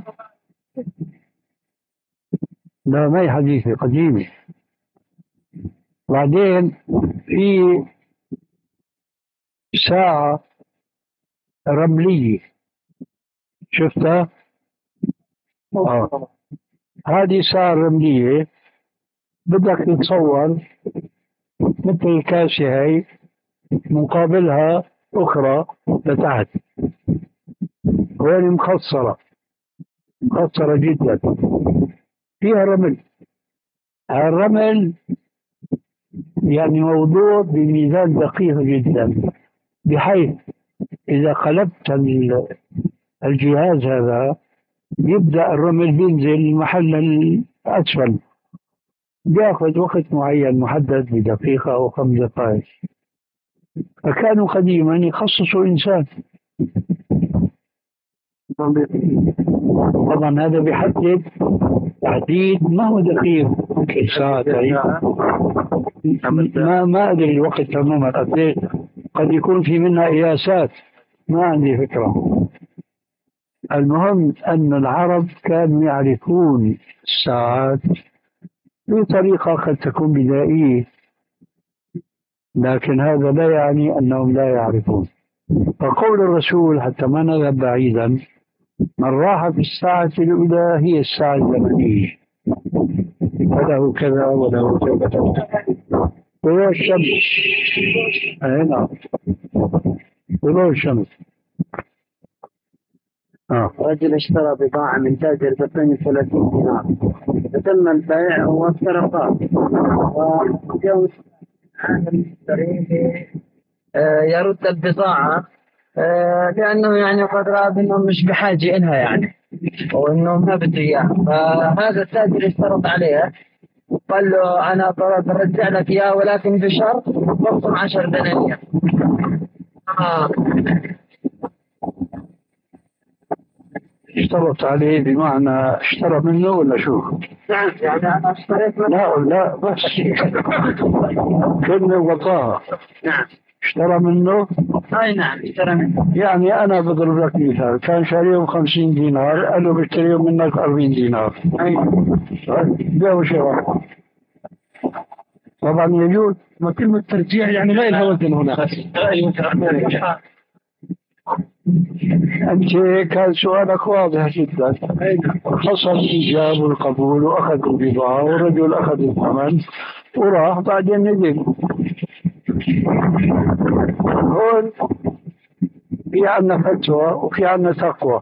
لا ما هي حديثة قديمة. بعدين في ساعة رملية، شفتها؟ آه. هذه ساعة رملية بدك تتصور مثل الكاسة هاي، مقابلها أخرى لتحت، وين مخصرة مخصرة جدا، فيها رمل. الرمل يعني موضوع بميزان دقيق جدا، بحيث إذا قلبت الجهاز هذا يبدأ الرمل بينزل محل الأسفل، بياخذ وقت معين محدد بدقيقة أو خمس دقائق. فكانوا قديما يخصصوا إنسان، طبعا هذا بيحدد تحديد ما هو دقيق الساعة ما ما أدري الوقت تماما قديش، قد يكون في منها قياسات ما عندي فكرة. المهم أن العرب كانوا يعرفون الساعات بطريقة قد تكون بدائية، لكن هذا لا يعني أنهم لا يعرفون. فقول الرسول حتى ما نذهب بعيدا، من راح في الساعة الأولى هي الساعة الزمنية، وله كذا وله كذا. طلوع الشمس، أي نعم، طلوع الشمس. آه. رجل اشترى بضاعة من تاجر بقيمة ثلاثين دينار، فتم البيع وافترقا، وجاء هذا المشتري يرد البضاعة لأنه يعني قد رأى أنه مش بحاجة إلها يعني، وأنه ما بده إياها. فهذا التاجر اشترط عليه وقال له أنا طلب برجع لك إياه ولكن بشرط تخصم عشر دنانير. آه. اشترط عليه بمعنى اشترى منه ولا شو؟ نعم، يعني أنا اشتريت منه. لا لا بس كلمة وطاها. نعم. اشترى منه؟ أي نعم اشترى منه. يعني أنا بضرب لك مثال، كان شاريهم خمسين دينار، قال له بشتريهم منك أربعين دينار. أي. بيعوا شراء. طبعا يجوز. ما كلمة ترجيع يعني لا لها وزن هنا. أنت كان سؤالك واضح جدا، حصل الإيجاب والقبول وأخذ البضاعة والرجل أخذ الثمن وراح بعدين نزل. هون في عنا فتوى وفي عنا تقوى.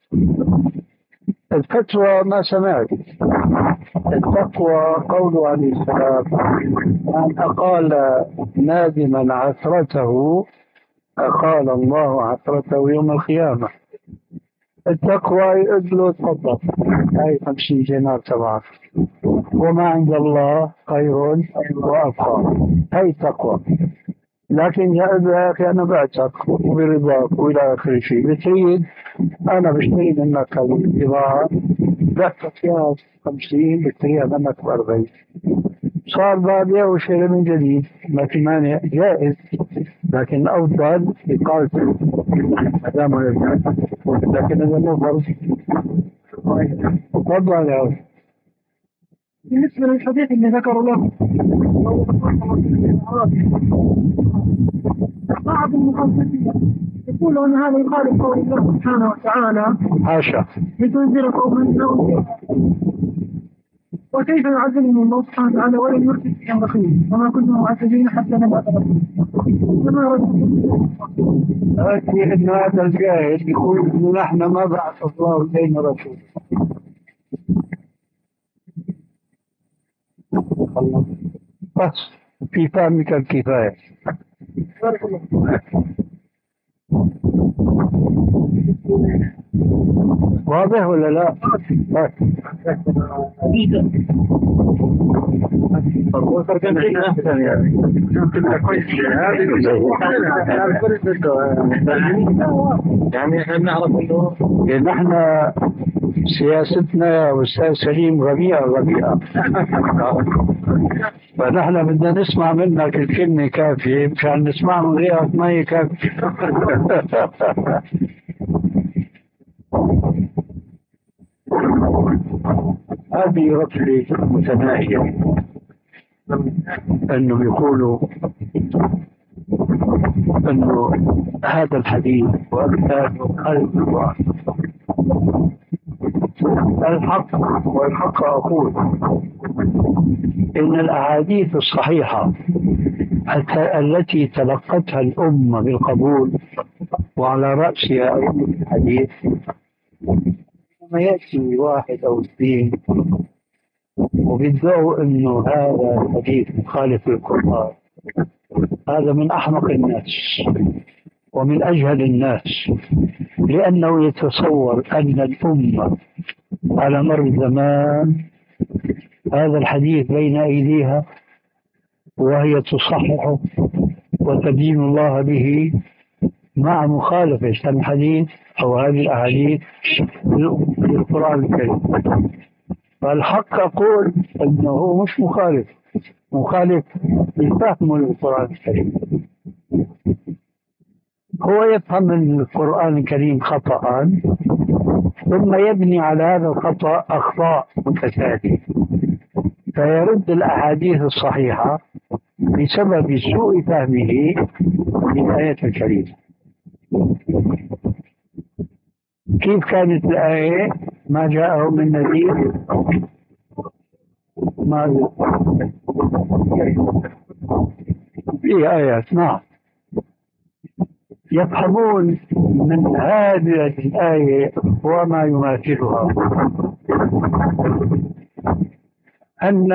الفتوى ما سمعت، التقوى قوله عليه السلام من أقال نادما عثرته أقال الله عثرته يوم القيامة. التقوى يقول له تفضل هاي خمسين دينار تبعك، وما عند الله خير وأبقى، هاي التقوى. لكن يا أخي أنا بعتك وبرضاك وإلى آخر شيء، بتريد أنا بشتري منك البضاعة بعتك يا خمسين بشتريها منك بأربعين، صار بابيع وشيء من جديد ما في مانع، جائز، لكن أفضل إقالته ما دام لكن هذا مو فرض. تفضل يا أخي. بالنسبة للحديث اللي ذكره له بعض المخالفين يقول أن هذا يخالف قول الله سبحانه وتعالى حاشا لتنذر قوما له، وكيف يعذبهم الله سبحانه وتعالى ولم يرسل فيهم رسول وما كنا معذبين حتى نبعث رسولا. أكفي أن هذا الجاهل يقول نحن ما بعث الله إلينا رسول. بس في فهمك الكفاية. واضح ولا لا؟ بس يعني احنا بنعرف انه نحن سياستنا يا أستاذ سليم غبيئة غبيئة. فنحن بدنا نسمع منك الكلمة كافية، مشان نسمع من غيرك ما هي كافية. هذه غفلة متناهية، أنهم يقولوا أنه هذا الحديث وأمثاله قلب الحق. والحق أقول إن الأحاديث الصحيحة التي تلقتها الأمة بالقبول وعلى رأسها أئمة الحديث، لما يأتي واحد أو اثنين وبيدعوا أنه هذا الحديث مخالف للقرآن، هذا من أحمق الناس ومن أجهل الناس، لأنه يتصور أن الأمة على مر الزمان هذا الحديث بين أيديها وهي تصححه وتدين الله به مع مخالفة الحديث أو هذه الأحاديث للقرآن الكريم. فالحق أقول أنه مش مخالف، مخالف بالفهم للقرآن الكريم. هو يفهم القرآن الكريم خطأ ثم يبني على هذا الخطأ أخطاء متتالية، فيرد الأحاديث الصحيحة بسبب سوء فهمه للآية الكريمة. كيف كانت الآية؟ ما جاءه من نذير ما في آيات. نعم، يفهمون من هذه الآية وما يماثلها أن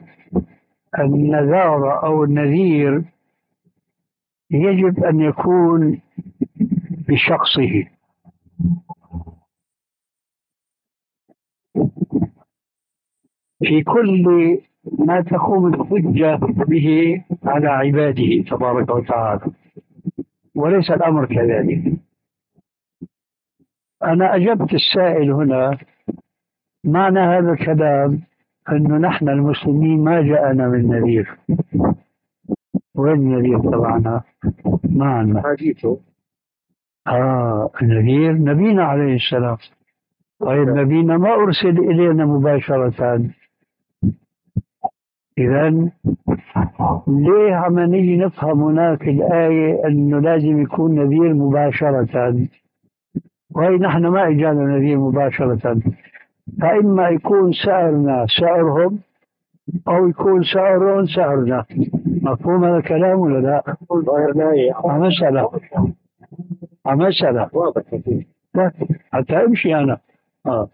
النذار أو النذير يجب أن يكون بشخصه، في كل ما تقوم الحجة به على عباده تبارك وتعالى، وليس الأمر كذلك. أنا أجبت السائل هنا معنى هذا الكلام أنه نحن المسلمين ما جاءنا من نذير. وين النذير تبعنا؟ ما عنا حديثه آه النذير نبينا عليه السلام. طيب نبينا ما أرسل إلينا مباشرة، إذن ليه عم نيجي نفهم هناك الآية أنه لازم يكون نذير مباشرة، وهي نحن ما إجانا نذير مباشرة؟ فإما يكون سائرنا سائرهم أو يكون سائرون سائرنا. مفهوم هذا الكلام ولا لا؟ مسألة مسألة واضح لا حتى أمشي أنا. آه.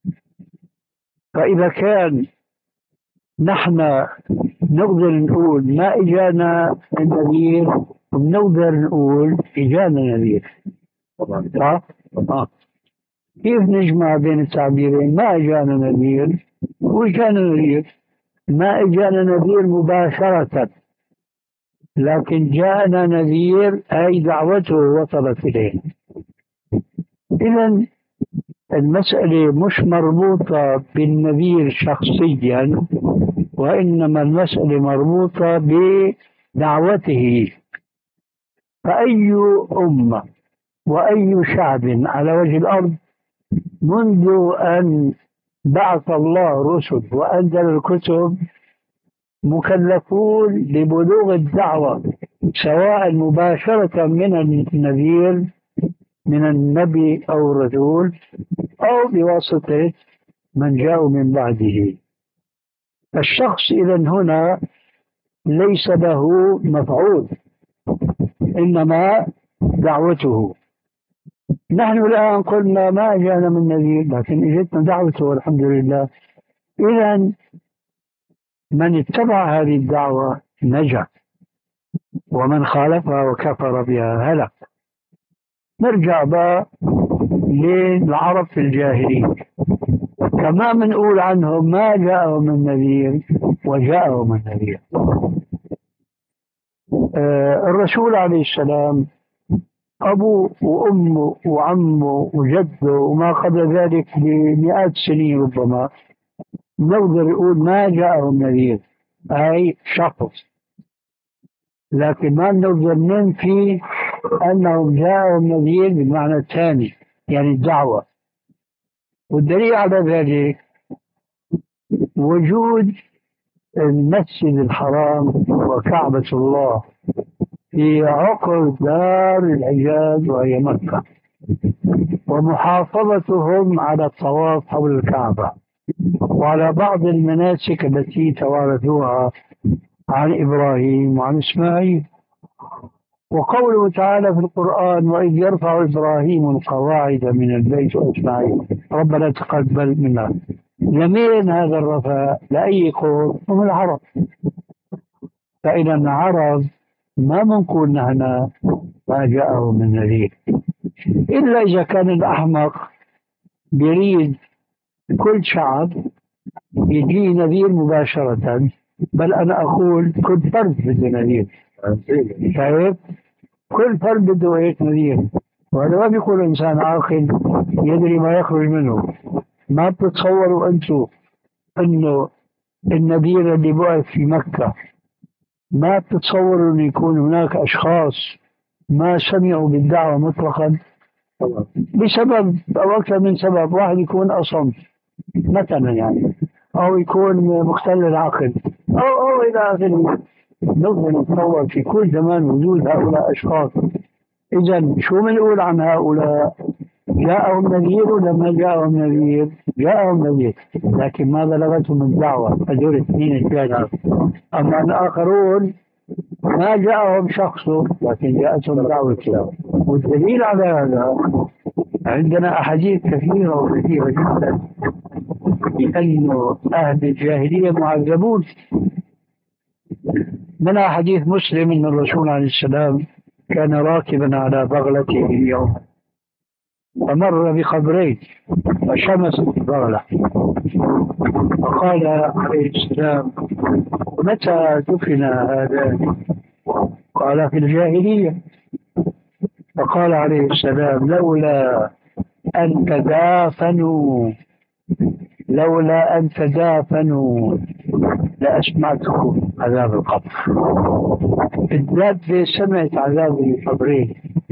فإذا كان نحن نقدر نقول ما إجانا النذير ونقدر نقول إجانا نذير، صح؟ آه. كيف نجمع بين التعبيرين؟ ما إجانا نذير وإجانا نذير. ما إجانا نذير مباشرة، لكن جاءنا نذير أي دعوته وصلت إليه. إذن المسألة مش مربوطة بالنذير شخصيا، وإنما المسألة مربوطة بدعوته. فأي أمة وأي شعب على وجه الأرض منذ أن بعث الله رسل وأنزل الكتب مكلفون لبلوغ الدعوة، سواء مباشرة من النذير من النبي أو الرسول أو بواسطة من جاءوا من بعده. الشخص إذن هنا ليس له مفعول، إنما دعوته. نحن الآن قلنا ما جاءنا من نذير، لكن اجتنا دعوته والحمد لله. إذن من اتبع هذه الدعوة نجا، ومن خالفها وكفر بها هلك. نرجع بقى للعرب في الجاهلية، كما منقول عنهم ما جاءهم من نذير وجاءهم من نذير. آه الرسول عليه السلام أبوه وأمه وعمه وجده وما قبل ذلك بمئات السنين ربما نقدر يقول ما جاءهم نذير، أي شخص، لكن ما نقدر ننفي أنهم جاءهم نذير بالمعنى الثاني، يعني الدعوة. والدليل على ذلك وجود المسجد الحرام وكعبة الله في عقر دار الحجاز وهي مكة، ومحافظتهم على الطواف حول الكعبة وعلى بعض المناسك التي توارثوها عن إبراهيم وعن إسماعيل. وقوله تعالى في القرآن: وإذ يرفع إبراهيم القواعد من البيت وإسماعيل ربنا تقبل منا. لمين هذا الرفع؟ لأي قوم؟ هم العرب. فإذا العرب ما منقول نحن ما جاءه من نذير، إلا إذا كان الأحمق يريد كل شعب يجي نذير مباشرة. بل أنا أقول كل فرد بده نذير. شايف؟ كل فرد بده هيك نذير. وهذا ما بيقول إنسان عاقل يدري ما يخرج منه. ما بتتصوروا أنتم أنه النذير اللي بعث في مكة، ما بتتصوروا أن يكون هناك أشخاص ما سمعوا بالدعوة مطلقا بسبب أو أكثر من سبب. واحد يكون أصم مثلا يعني، أو يكون مختل العقل، أو أو إلى آخره. نظن نتصور في كل زمان وجود هؤلاء أشخاص. إذا شو بنقول عن هؤلاء؟ جاءهم نذير ولا ما جاءهم نذير؟ جاءهم نذير، لكن ما بلغتهم الدعوة. هذول اثنين ثلاثة. أما الآخرون ما جاءهم شخصه لكن جاءتهم دعوته. والدليل على هذا عندنا أحاديث كثيرة وكثيرة جدا بأنه أهل الجاهلية معذبون. منها حديث مسلم أن الرسول عليه السلام كان راكبا على بغلته اليوم، فمر بقبرين فشمست البغلة، فقال عليه السلام: متى دفن هذا؟ قال: في الجاهلية. فقال عليه السلام: لولا أن تدافنوا لولا أن تدافنوا لأسمعتكم عذاب القبر. الدابة سمعت عذاب القبرين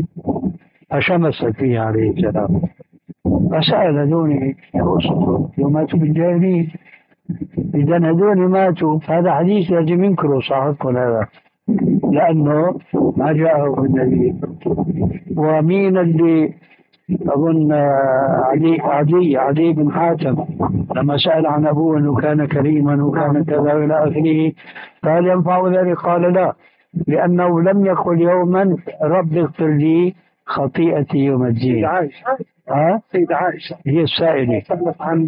فشمست فيه عليه السلام، فسأل هذول ماتوا بالجاهلية. إذا هذول ماتوا، هذا حديث لازم ينكروا صاحبكم هذا، لأنه ما جاءه النبي. ومين اللي أظن علي علي علي بن حاتم لما سأل عن أبوه أنه كان كريما وكان كذا إلى آخره، قال: ينفع ذلك؟ قال: لا، لأنه لم يقل يوما رب اغفر لي خطيئتي يوم الدين. ها؟ سيدة عائشة هي السائلة عن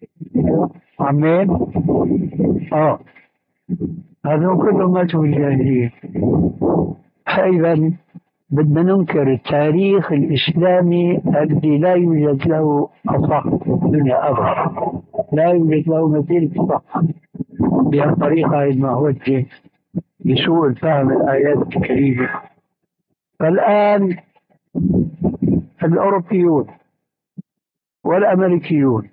عن مين؟ آه هذا كله ماتوا بالجاهلية. إذا بدنا ننكر التاريخ الإسلامي الذي لا يوجد له أصح في الدنيا أبدا، لا يوجد له مثيل في الصح بهالطريقة المعوجة بسوء الفهم الآيات الكريمة. فالآن الأوروبيون والأمريكيون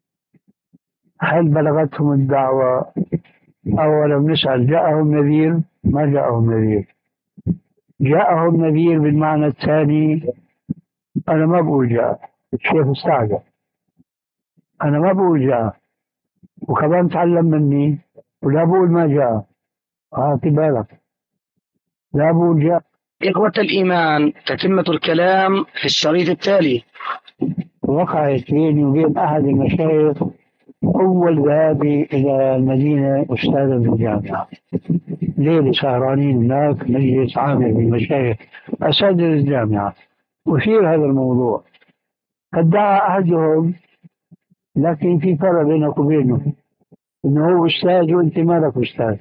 هل بلغتهم الدعوة؟ أولا نسأل: جاءهم نذير؟ ما جاءهم نذير. جاءهم نذير بالمعنى الثاني؟ أنا ما بقول جاء، الشيخ استعجل، أنا ما بقول جاء، وكمان تعلم مني ولا بقول ما جاء. هاتي بالك، لا بقول جاء. إخوة الإيمان، تتمة الكلام في الشريط التالي. وقعت بيني وبين أحد المشايخ أول ذهابي إلى المدينة أستاذا في الجامعة، ليلة سهرانين هناك مجلس عام للمشايخ أساتذة الجامعة، أثير هذا الموضوع. فادعى أحدهم، لكن في فرق بينك وبينه، إنه هو أستاذ وأنت ما لك أستاذ.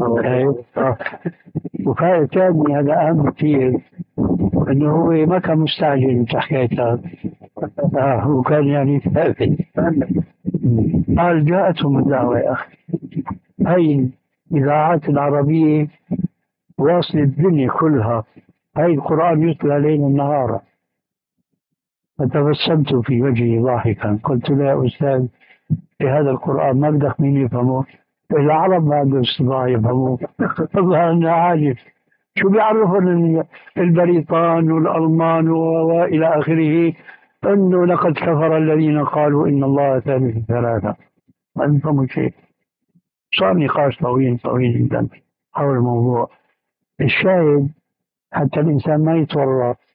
وفرق ثاني هذا أهم كثير، إنه هو ما كان مستعجل بحكايته، آه هو كان يعني ثابت. قال: جاءتهم الدعوة يا أخي، هاي الإذاعات العربية واصل الدنيا كلها، هاي القرآن يتلى علينا النهار. فتبسمت في وجهي ضاحكا، قلت له: يا أستاذ، في هذا القرآن ما بدك مين يفهموه؟ العرب ما عندهم استطاعة يفهموه. والله أنا عاجز، شو بيعرفون البريطان والألمان وإلى آخره أنه لقد كفر الذين قالوا إن الله ثالث ثلاثة؟ ما نفهموا شيء. صار نقاش طويل طويل جدا حول الموضوع. الشاهد حتى الإنسان ما يتورط